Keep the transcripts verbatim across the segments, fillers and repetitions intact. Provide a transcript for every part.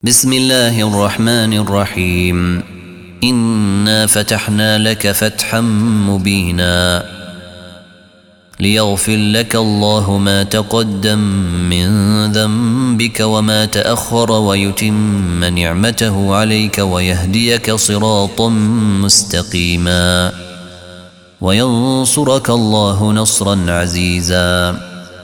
بسم الله الرحمن الرحيم. إنا فتحنا لك فتحا مبينا ليغفر لك الله ما تقدم من ذنبك وما تأخر ويتم نعمته عليك ويهديك صراطا مستقيما وينصرك الله نصرا عزيزا.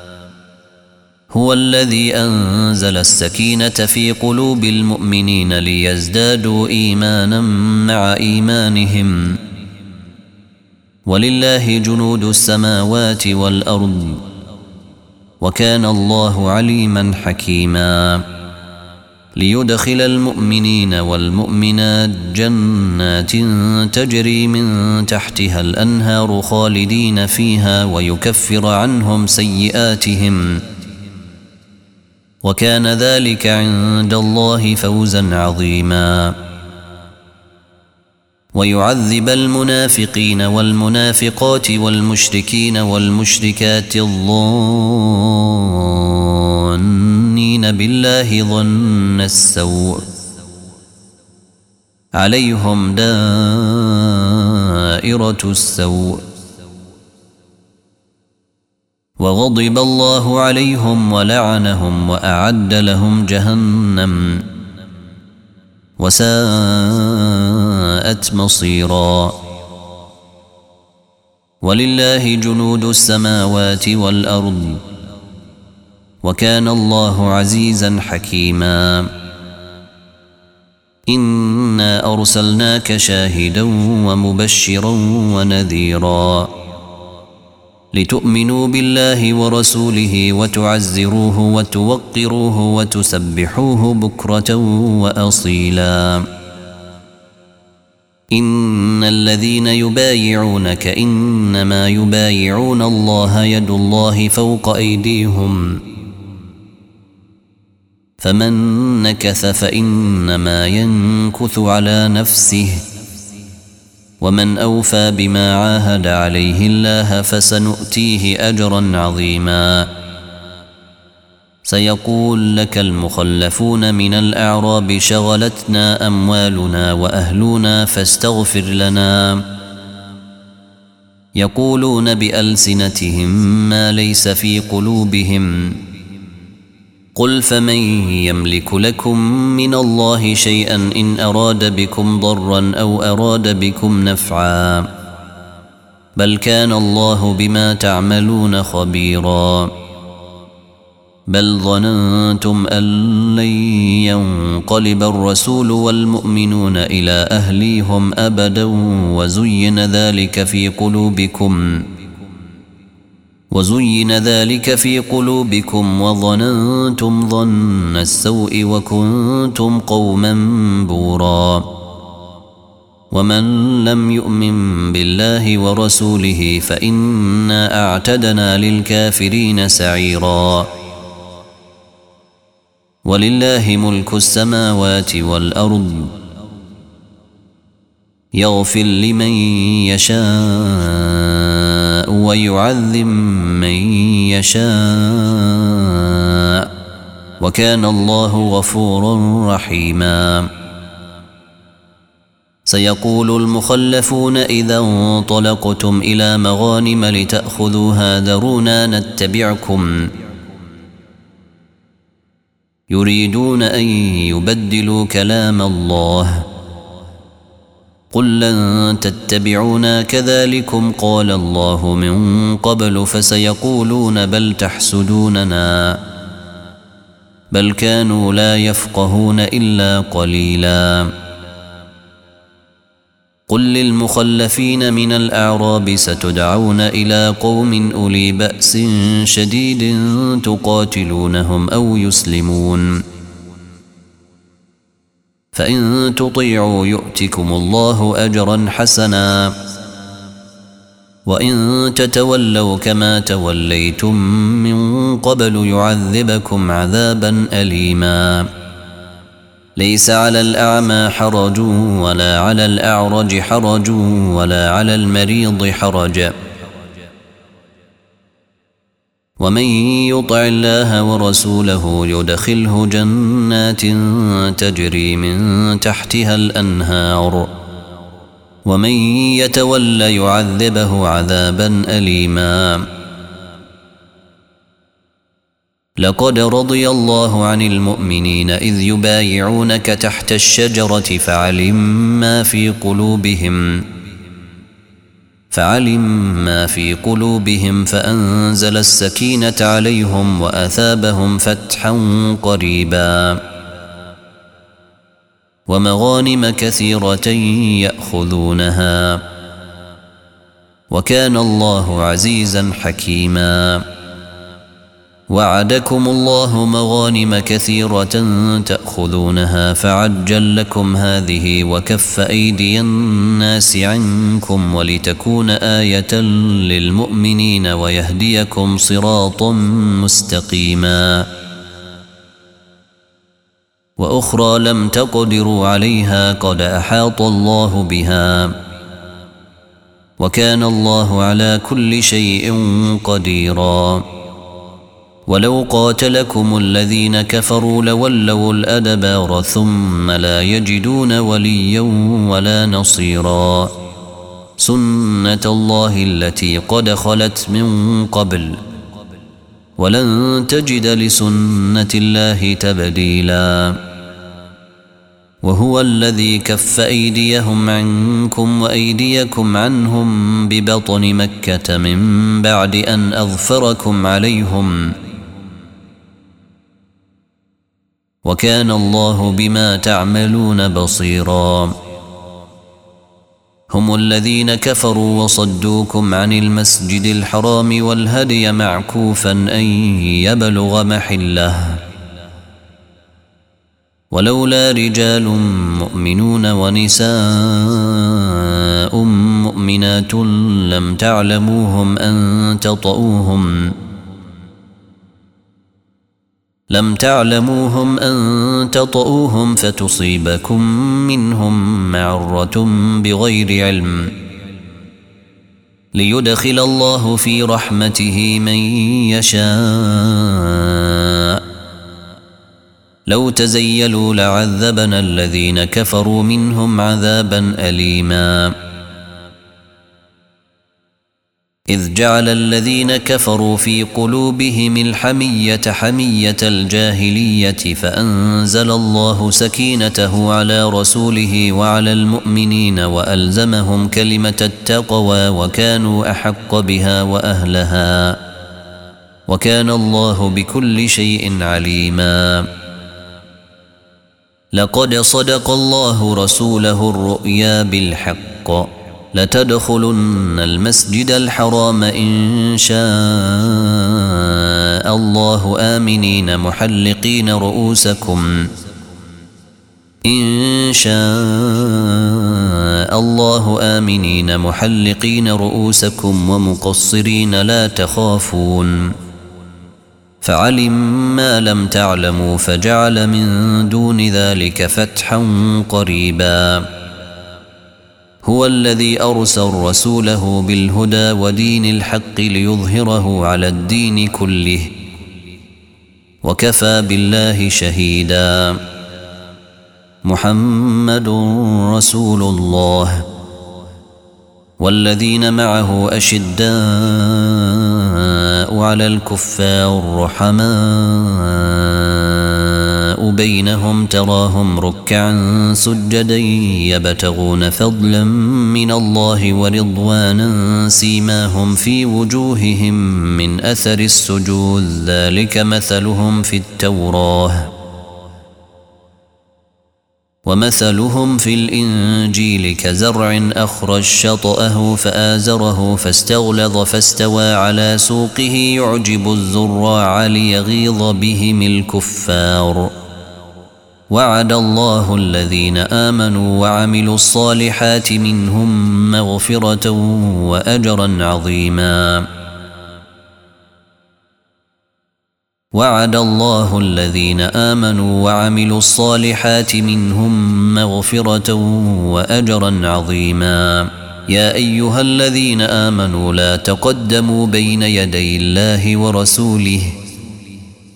هو الذي أنزل السكينة في قلوب المؤمنين ليزدادوا إيمانا مع إيمانهم ولله جنود السماوات والأرض وكان الله عليما حكيما. ليدخل المؤمنين والمؤمنات جنات تجري من تحتها الأنهار خالدين فيها ويكفر عنهم سيئاتهم وكان ذلك عند الله فوزا عظيما. ويعذب المنافقين والمنافقات والمشركين والمشركات الظانين بالله ظن السوء عليهم دائرة السوء وغضب الله عليهم ولعنهم وأعد لهم جهنم وساءت مصيرا. ولله جنود السماوات والأرض وكان الله عزيزا حكيما. إنا أرسلناك شاهدا ومبشرا ونذيرا لتؤمنوا بالله ورسوله وتعزروه وتوقروه وتسبحوه بكرة وأصيلا. إن الذين يبايعونك إنما يبايعون الله يد الله فوق أيديهم فمن نكث فإنما ينكث على نفسه ومن أوفى بما عاهد عليه الله فسنؤتيه أجرا عظيما. سيقول لك المخلفون من الأعراب شغلتنا أموالنا وأهلنا فاستغفر لنا يقولون بألسنتهم ما ليس في قلوبهم قل فمن يملك لكم من الله شيئا إن أراد بكم ضرا أو أراد بكم نفعا بل كان الله بما تعملون خبيرا. بل ظننتم أن لن ينقلب الرسول والمؤمنون إلى أهليهم أبدا وزين ذلك في قلوبكم وزين ذلك في قلوبكم وظننتم ظن السوء وكنتم قوما بورا. ومن لم يؤمن بالله ورسوله فإنا أعتدنا للكافرين سعيرا. ولله ملك السماوات والأرض يغفر لمن يشاء ويعذب من يشاء وكان الله غفورا رحيما. سيقول المخلفون إذا انطلقتم إلى مغانم لتأخذوها ذرونا نتبعكم يريدون أن يبدلوا كلام الله قل لن تتبعونا كذلكم قال الله من قبل فسيقولون بل تحسدوننا بل كانوا لا يفقهون إلا قليلا. قل للمخلفين من الأعراب ستدعون إلى قوم أولي بأس شديد تقاتلونهم أو يسلمون فإن تطيعوا يؤتكم الله أجرا حسنا وإن تتولوا كما توليتم من قبل يعذبكم عذابا أليما. ليس على الأعمى حرج ولا على الأعرج حرج ولا على المريض حرج ومن يطع الله ورسوله يدخله جنات تجري من تحتها الأنهار ومن يتولى يعذبه عذابا أليما. لقد رضي الله عن المؤمنين إذ يبايعونك تحت الشجرة فعلم ما في قلوبهم فعلم ما في قلوبهم فأنزل السكينة عليهم وأثابهم فتحا قريبا ومغانم كثيرة يأخذونها وكان الله عزيزا حكيما. وعدكم الله مغانم كثيرة تأخذونها فعجل لكم هذه وكف أيدي الناس عنكم ولتكون آية للمؤمنين ويهديكم صراطا مستقيما. وأخرى لم تقدروا عليها قد أحاط الله بها وكان الله على كل شيء قديرا. ولو قاتلكم الذين كفروا لولوا الأدبار ثم لا يجدون وليا ولا نصيرا. سنة الله التي قد خلت من قبل ولن تجد لسنة الله تبديلا. وهو الذي كف أيديهم عنكم وأيديكم عنهم ببطن مكة من بعد أن أظفركم عليهم وكان الله بما تعملون بصيرا. هم الذين كفروا وصدوكم عن المسجد الحرام والهدي معكوفا أن يبلغ محله ولولا رجال مؤمنون ونساء مؤمنات لم تعلموهم أن تطؤوهم لم تعلموهم أن تطؤوهم فتصيبكم منهم معرة بغير علم ليدخل الله في رحمته من يشاء. لو تزيلوا لعذبنا الذين كفروا منهم عذابا أليما. إذ جعل الذين كفروا في قلوبهم الحمية حمية الجاهلية فأنزل الله سكينته على رسوله وعلى المؤمنين وألزمهم كلمة التقوى وكانوا أحق بها وأهلها وكان الله بكل شيء عليما. لقد صدق الله رسوله الرؤيا بالحق لتدخلن المسجد الحرام إن شاء الله آمنين محلقين رؤوسكم إن شاء الله آمنين محلقين رؤوسكم ومقصرين لا تخافون فعلم ما لم تعلموا فجعل من دون ذلك فتحا قريبا. هو الذي أرسل رسوله بالهدى ودين الحق ليظهره على الدين كله وكفى بالله شهيدا. محمد رسول الله والذين معه أشداء على الكفار رحماء بينهم تراهم ركعا سجدا يبتغون فضلا من الله ورضوانا سيماهم في وجوههم من أثر السجود ذلك مثلهم في التوراة ومثلهم في الإنجيل كزرع أخرج شطأه فآزره فاستغلظ فاستوى على سوقه يعجب الزراع ليغيظ بهم الكفار. وعد الله الذين آمنوا وعملوا الصالحات منهم مغفرة وأجرا عظيما. وعد الله الذين آمنوا وعملوا الصالحات منهم مغفرة وأجرا عظيما. يا أيها الذين آمنوا لا تقدموا بين يدي الله ورسوله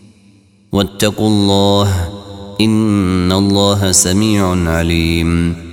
واتقوا الله إن الله سميع عليم